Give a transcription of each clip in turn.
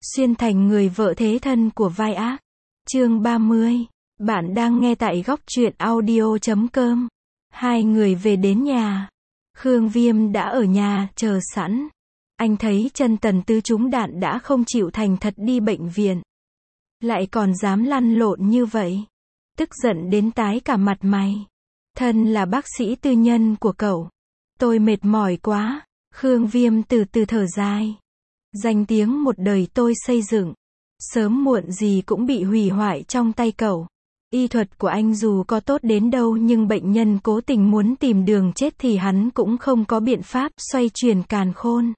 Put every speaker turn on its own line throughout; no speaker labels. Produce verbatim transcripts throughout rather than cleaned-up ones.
xuyên thành người vợ thế thân của vai ác. Chương ba mươi. Bạn đang nghe tại góc truyện audio chấm com. Hai người về đến nhà. Khương Viêm đã ở nhà, chờ sẵn. Anh thấy chân Tần Tứ trúng đạn đã không chịu thành thật đi bệnh viện. Lại còn dám lăn lộn như vậy. Tức giận đến tái cả mặt mày. Thân là bác sĩ tư nhân của cậu. Tôi mệt mỏi quá. Khương Viêm từ từ thở dài. Danh tiếng một đời tôi xây dựng. Sớm muộn gì cũng bị hủy hoại trong tay cậu. Y thuật của anh dù có tốt đến đâu nhưng bệnh nhân cố tình muốn tìm đường chết thì hắn cũng không có biện pháp xoay chuyển càn khôn.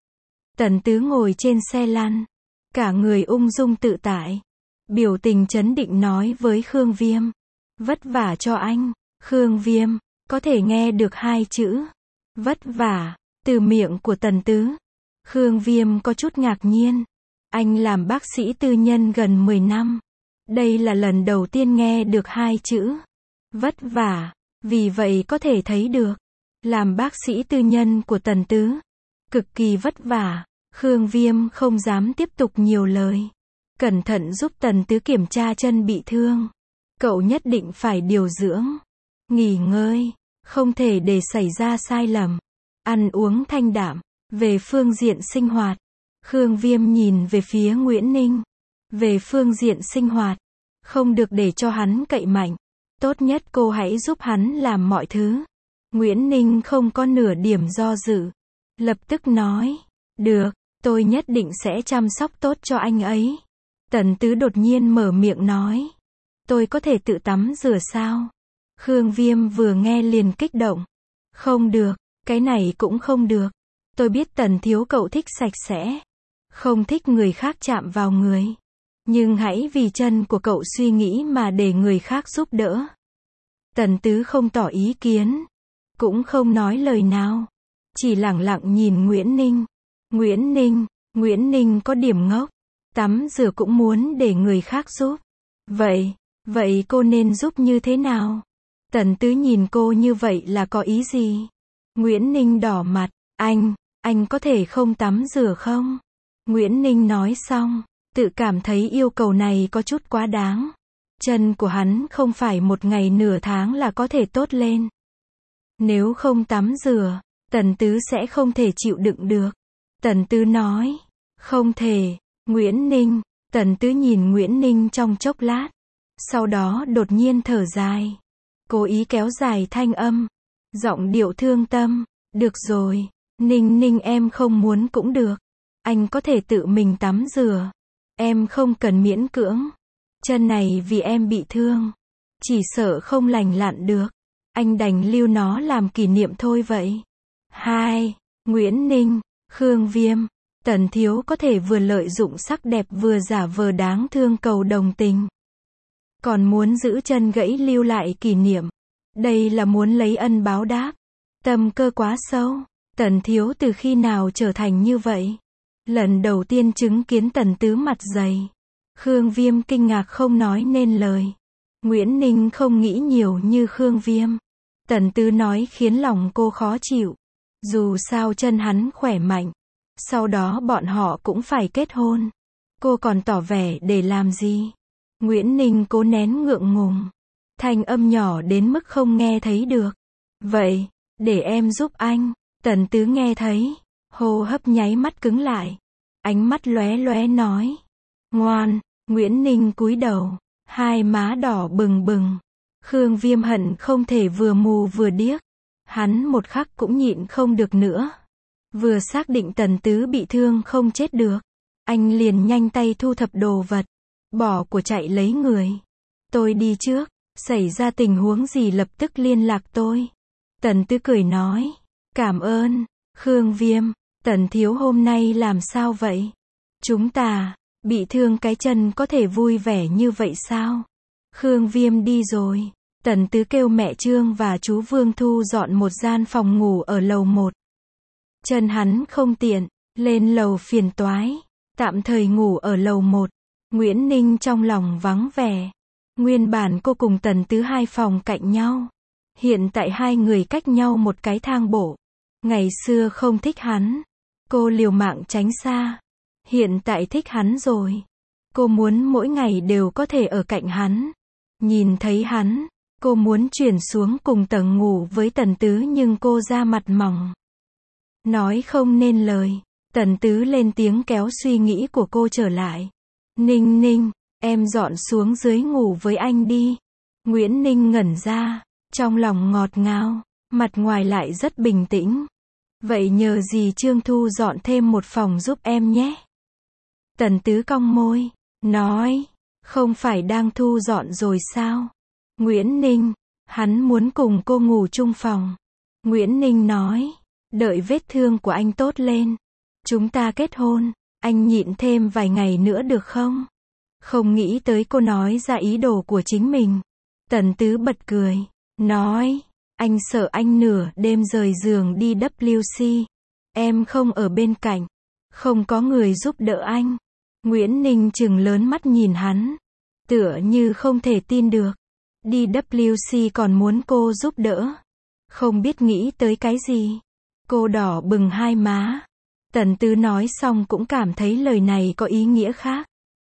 Tần Tứ ngồi trên xe lăn. Cả người ung dung tự tại. Biểu tình trấn định nói với Khương Viêm. Vất vả cho anh. Khương Viêm, có thể nghe được hai chữ. Vất vả, từ miệng của Tần Tứ. Khương Viêm có chút ngạc nhiên. Anh làm bác sĩ tư nhân gần mười năm. Đây là lần đầu tiên nghe được hai chữ. Vất vả, vì vậy có thể thấy được. Làm bác sĩ tư nhân của Tần Tứ. Cực kỳ vất vả. Khương Viêm không dám tiếp tục nhiều lời. Cẩn thận giúp Tần Tứ kiểm tra chân bị thương. Cậu nhất định phải điều dưỡng. Nghỉ ngơi. Không thể để xảy ra sai lầm. Ăn uống thanh đạm. Về phương diện sinh hoạt. Khương Viêm nhìn về phía Nguyễn Ninh. Về phương diện sinh hoạt. Không được để cho hắn cậy mạnh. Tốt nhất cô hãy giúp hắn làm mọi thứ. Nguyễn Ninh không có nửa điểm do dự. Lập tức nói. Được, tôi nhất định sẽ chăm sóc tốt cho anh ấy. Tần Tứ đột nhiên mở miệng nói. Tôi có thể tự tắm rửa sao? Khương Viêm vừa nghe liền kích động. Không được, cái này cũng không được. Tôi biết Tần thiếu cậu thích sạch sẽ. Không thích người khác chạm vào người. Nhưng hãy vì chân của cậu suy nghĩ mà để người khác giúp đỡ. Tần Tứ không tỏ ý kiến. Cũng không nói lời nào. Chỉ lẳng lặng nhìn Nguyễn Ninh. Nguyễn Ninh, Nguyễn Ninh có điểm ngốc. Tắm rửa cũng muốn để người khác giúp. Vậy, vậy cô nên giúp như thế nào? Tần Tứ nhìn cô như vậy là có ý gì? Nguyễn Ninh đỏ mặt. Anh, anh có thể không tắm rửa không? Nguyễn Ninh nói xong. Tự cảm thấy yêu cầu này có chút quá đáng. Chân của hắn không phải một ngày nửa tháng là có thể tốt lên. Nếu không tắm rửa, Tần Tứ sẽ không thể chịu đựng được. Tần Tứ nói. Không thể. Nguyễn Ninh. Tần Tứ nhìn Nguyễn Ninh trong chốc lát. Sau đó đột nhiên thở dài. Cố ý kéo dài thanh âm. Giọng điệu thương tâm. Được rồi. Ninh Ninh em không muốn cũng được. Anh có thể tự mình tắm rửa. Em không cần miễn cưỡng. Chân này vì em bị thương. Chỉ sợ không lành lặn được. Anh đành lưu nó làm kỷ niệm thôi vậy. Hai. Nguyễn Ninh. Khương Viêm. Tần thiếu có thể vừa lợi dụng sắc đẹp vừa giả vờ đáng thương cầu đồng tình. Còn muốn giữ chân gãy lưu lại kỷ niệm. Đây là muốn lấy ân báo đáp. Tâm cơ quá sâu. Tần thiếu từ khi nào trở thành như vậy? Lần đầu tiên chứng kiến Tần Tứ mặt dày. Khương Viêm kinh ngạc không nói nên lời. Nguyễn Ninh không nghĩ nhiều như Khương Viêm. Tần Tứ nói khiến lòng cô khó chịu. Dù sao chân hắn khỏe mạnh. Sau đó bọn họ cũng phải kết hôn. Cô còn tỏ vẻ để làm gì? Nguyễn Ninh cố nén ngượng ngùng. Thanh âm nhỏ đến mức không nghe thấy được. Vậy, để em giúp anh. Tần Tứ nghe thấy. Hô hấp nháy mắt cứng lại. Ánh mắt lóe lóe nói. Ngoan. Nguyễn Ninh cúi đầu. Hai má đỏ bừng bừng. Khương Viêm hận không thể vừa mù vừa điếc. Hắn một khắc cũng nhịn không được nữa. Vừa xác định Tần Tứ bị thương không chết được. Anh liền nhanh tay thu thập đồ vật. Bỏ của chạy lấy người. Tôi đi trước. Xảy ra tình huống gì lập tức liên lạc tôi. Tần Tứ cười nói. Cảm ơn. Khương Viêm. Tần thiếu hôm nay làm sao vậy? Chúng ta, bị thương cái chân có thể vui vẻ như vậy sao? Khương Viêm đi rồi. Tần Tứ kêu mẹ Trương và chú Vương thu dọn một gian phòng ngủ ở lầu một. Chân hắn không tiện, lên lầu phiền toái. Tạm thời ngủ ở lầu một. Nguyễn Ninh trong lòng vắng vẻ. Nguyên bản cô cùng Tần Tứ hai phòng cạnh nhau. Hiện tại hai người cách nhau một cái thang bộ. Ngày xưa không thích hắn. Cô liều mạng tránh xa. Hiện tại thích hắn rồi. Cô muốn mỗi ngày đều có thể ở cạnh hắn. Nhìn thấy hắn. Cô muốn chuyển xuống cùng tầng ngủ với Tần Tứ nhưng cô da mặt mỏng. Nói không nên lời. Tần Tứ lên tiếng kéo suy nghĩ của cô trở lại. Ninh Ninh, em dọn xuống dưới ngủ với anh đi. Nguyễn Ninh ngẩn ra. Trong lòng ngọt ngào. Mặt ngoài lại rất bình tĩnh. Vậy nhờ gì Trương Thu dọn thêm một phòng giúp em nhé. Tần Tứ cong môi. Nói. Không phải đang thu dọn rồi sao? Nguyễn Ninh. Hắn muốn cùng cô ngủ chung phòng. Nguyễn Ninh nói. Đợi vết thương của anh tốt lên. Chúng ta kết hôn. Anh nhịn thêm vài ngày nữa được không? Không nghĩ tới cô nói ra ý đồ của chính mình. Tần Tứ bật cười. Nói. Anh sợ anh nửa đêm rời giường đi W C. Em không ở bên cạnh. Không có người giúp đỡ anh. Nguyễn Ninh trừng lớn mắt nhìn hắn. Tựa như không thể tin được. Đi W C còn muốn cô giúp đỡ. Không biết nghĩ tới cái gì. Cô đỏ bừng hai má. Tần Tứ nói xong cũng cảm thấy lời này có ý nghĩa khác.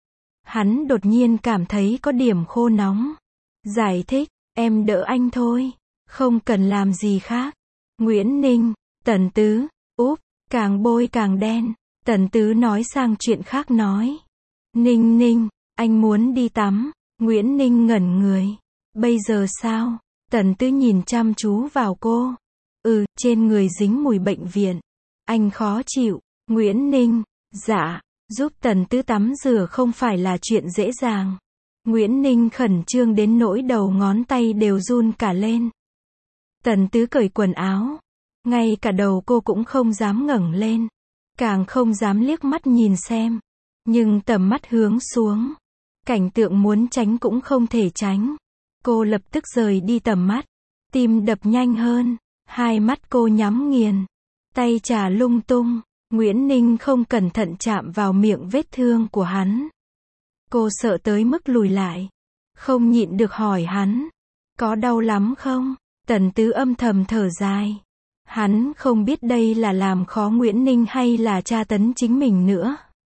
Hắn đột nhiên cảm thấy có điểm khô nóng. Giải thích, em đỡ anh thôi. Không cần làm gì khác. Nguyễn Ninh, Tần Tứ, úp, càng bôi càng đen. Tần Tứ nói sang chuyện khác nói. Ninh Ninh, anh muốn đi tắm. Nguyễn Ninh ngẩn người. Bây giờ sao? Tần Tứ nhìn chăm chú vào cô. Ừ, trên người dính mùi bệnh viện. Anh khó chịu. Nguyễn Ninh, dạ, giúp Tần Tứ tắm rửa không phải là chuyện dễ dàng. Nguyễn Ninh khẩn trương đến nỗi đầu ngón tay đều run cả lên. Tần Tứ cởi quần áo. Ngay cả đầu cô cũng không dám ngẩng lên. Càng không dám liếc mắt nhìn xem. Nhưng tầm mắt hướng xuống. Cảnh tượng muốn tránh cũng không thể tránh. Cô lập tức rời đi tầm mắt. Tim đập nhanh hơn. Hai mắt cô nhắm nghiền. Tay chà lung tung. Nguyễn Ninh không cẩn thận chạm vào miệng vết thương của hắn. Cô sợ tới mức lùi lại. Không nhịn được hỏi hắn. Có đau lắm không? Tần Tứ âm thầm thở dài. Hắn không biết đây là làm khó Nguyễn Ninh hay là tra tấn chính mình nữa.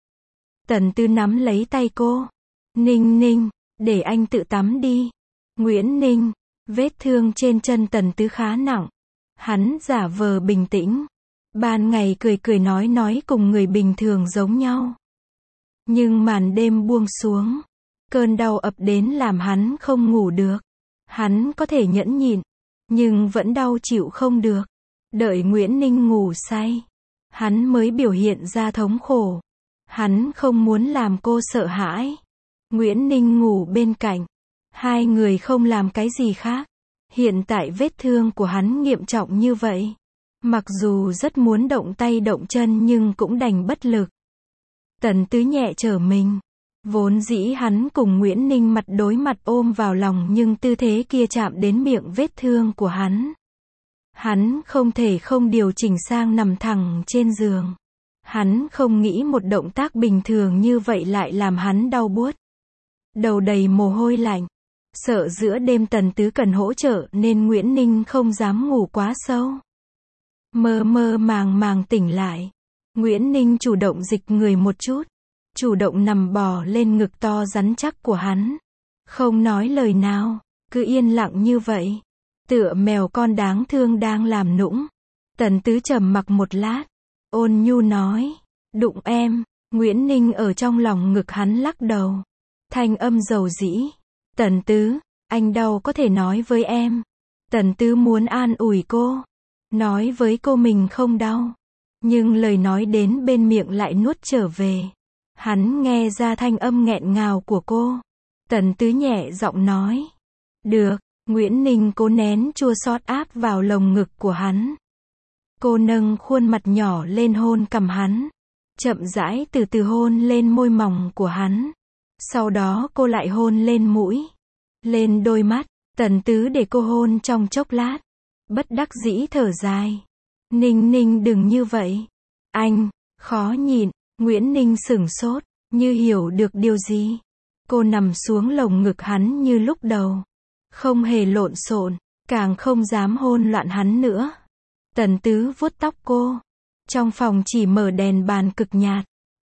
Tần Tứ nắm lấy tay cô. Ninh Ninh, để anh tự tắm đi. Nguyễn Ninh, vết thương trên chân Tần Tứ khá nặng. Hắn giả vờ bình tĩnh. Ban ngày cười cười nói nói cùng người bình thường giống nhau. Nhưng màn đêm buông xuống. Cơn đau ập đến làm hắn không ngủ được. Hắn có thể nhẫn nhịn. Nhưng vẫn đau chịu không được. Đợi Nguyễn Ninh ngủ say. Hắn mới biểu hiện ra thống khổ. Hắn không muốn làm cô sợ hãi. Nguyễn Ninh ngủ bên cạnh. Hai người không làm cái gì khác. Hiện tại vết thương của hắn nghiêm trọng như vậy. Mặc dù rất muốn động tay động chân nhưng cũng đành bất lực. Tần Tứ nhẹ trở mình. Vốn dĩ hắn cùng Nguyễn Ninh mặt đối mặt ôm vào lòng nhưng tư thế kia chạm đến miệng vết thương của hắn. Hắn không thể không điều chỉnh sang nằm thẳng trên giường. Hắn không nghĩ một động tác bình thường như vậy lại làm hắn đau buốt. Đầu đầy mồ hôi lạnh. Sợ giữa đêm Tần Tứ cần hỗ trợ nên Nguyễn Ninh không dám ngủ quá sâu. Mơ mơ màng màng tỉnh lại. Nguyễn Ninh chủ động dịch người một chút. Chủ động nằm bò lên ngực to rắn chắc của hắn. Không nói lời nào. Cứ yên lặng như vậy. Tựa mèo con đáng thương đang làm nũng. Tần Tứ trầm mặc một lát. Ôn nhu nói. Đụng em. Nguyễn Ninh ở trong lòng ngực hắn lắc đầu. Thanh âm dầu dĩ. Tần Tứ, anh đau có thể nói với em. Tần Tứ muốn an ủi cô. Nói với cô mình không đau. Nhưng lời nói đến bên miệng lại nuốt trở về. Hắn nghe ra thanh âm nghẹn ngào của cô. Tần Tứ nhẹ giọng nói. Được. Nguyễn Ninh cố nén chua xót áp vào lồng ngực của hắn. Cô nâng khuôn mặt nhỏ lên hôn cằm hắn. Chậm rãi từ từ hôn lên môi mỏng của hắn. Sau đó cô lại hôn lên mũi. Lên đôi mắt. Tần Tứ để cô hôn trong chốc lát. Bất đắc dĩ thở dài. Ninh Ninh đừng như vậy. Anh, khó nhịn. Nguyễn Ninh sửng sốt. Như hiểu được điều gì. Cô nằm xuống lồng ngực hắn như lúc đầu. Không hề lộn xộn. Càng không dám hôn loạn hắn nữa. Tần Tứ vuốt tóc cô. Trong phòng chỉ mở đèn bàn cực nhạt.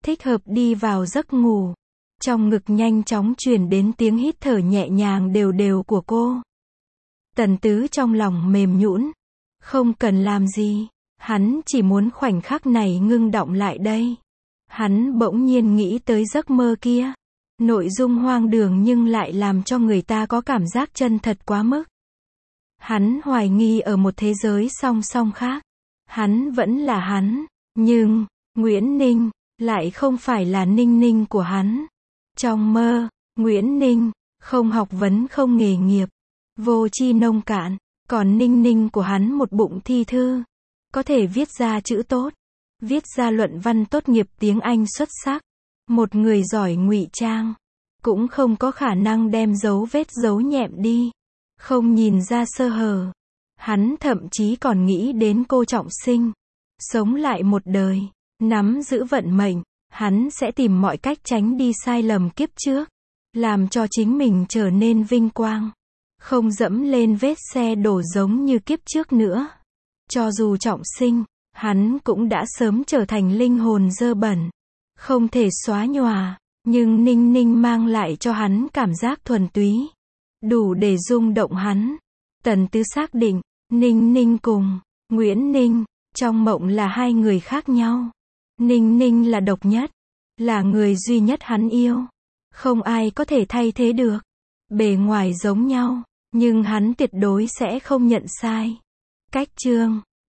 thích hợp đi vào giấc ngủ. Trong ngực nhanh chóng truyền đến tiếng hít thở nhẹ nhàng đều đều của cô. Tần Tứ trong lòng mềm nhũn, không cần làm gì, hắn chỉ muốn khoảnh khắc này ngưng đọng lại đây. Hắn bỗng nhiên nghĩ tới giấc mơ kia. Nội dung hoang đường nhưng lại làm cho người ta có cảm giác chân thật quá mức. Hắn hoài nghi ở một thế giới song song khác. Hắn vẫn là hắn, nhưng Nguyễn Ninh lại không phải là Ninh Ninh của hắn. Trong mơ, Nguyễn Ninh không học vấn không nghề nghiệp, vô tri nông cạn, còn Ninh Ninh của hắn một bụng thi thư, có thể viết ra chữ tốt, viết ra luận văn tốt nghiệp tiếng Anh xuất sắc, một người giỏi ngụy trang, cũng không có khả năng đem dấu vết giấu nhẹm đi, không nhìn ra sơ hở. Hắn thậm chí còn nghĩ đến cô Trọng Sinh, sống lại một đời, nắm giữ vận mệnh, hắn sẽ tìm mọi cách tránh đi sai lầm kiếp trước, làm cho chính mình trở nên vinh quang, không dẫm lên vết xe đổ giống như kiếp trước nữa. Cho dù Trọng Sinh, hắn cũng đã sớm trở thành linh hồn dơ bẩn, không thể xóa nhòa, nhưng Ninh Ninh mang lại cho hắn cảm giác thuần túy, đủ để rung động hắn. Tần Tứ xác định, Ninh Ninh cùng Nguyễn Ninh trong mộng là hai người khác nhau. Ninh Ninh là độc nhất, là người duy nhất hắn yêu, không ai có thể thay thế được. Bề ngoài giống nhau, nhưng hắn tuyệt đối sẽ không nhận sai. Cách chương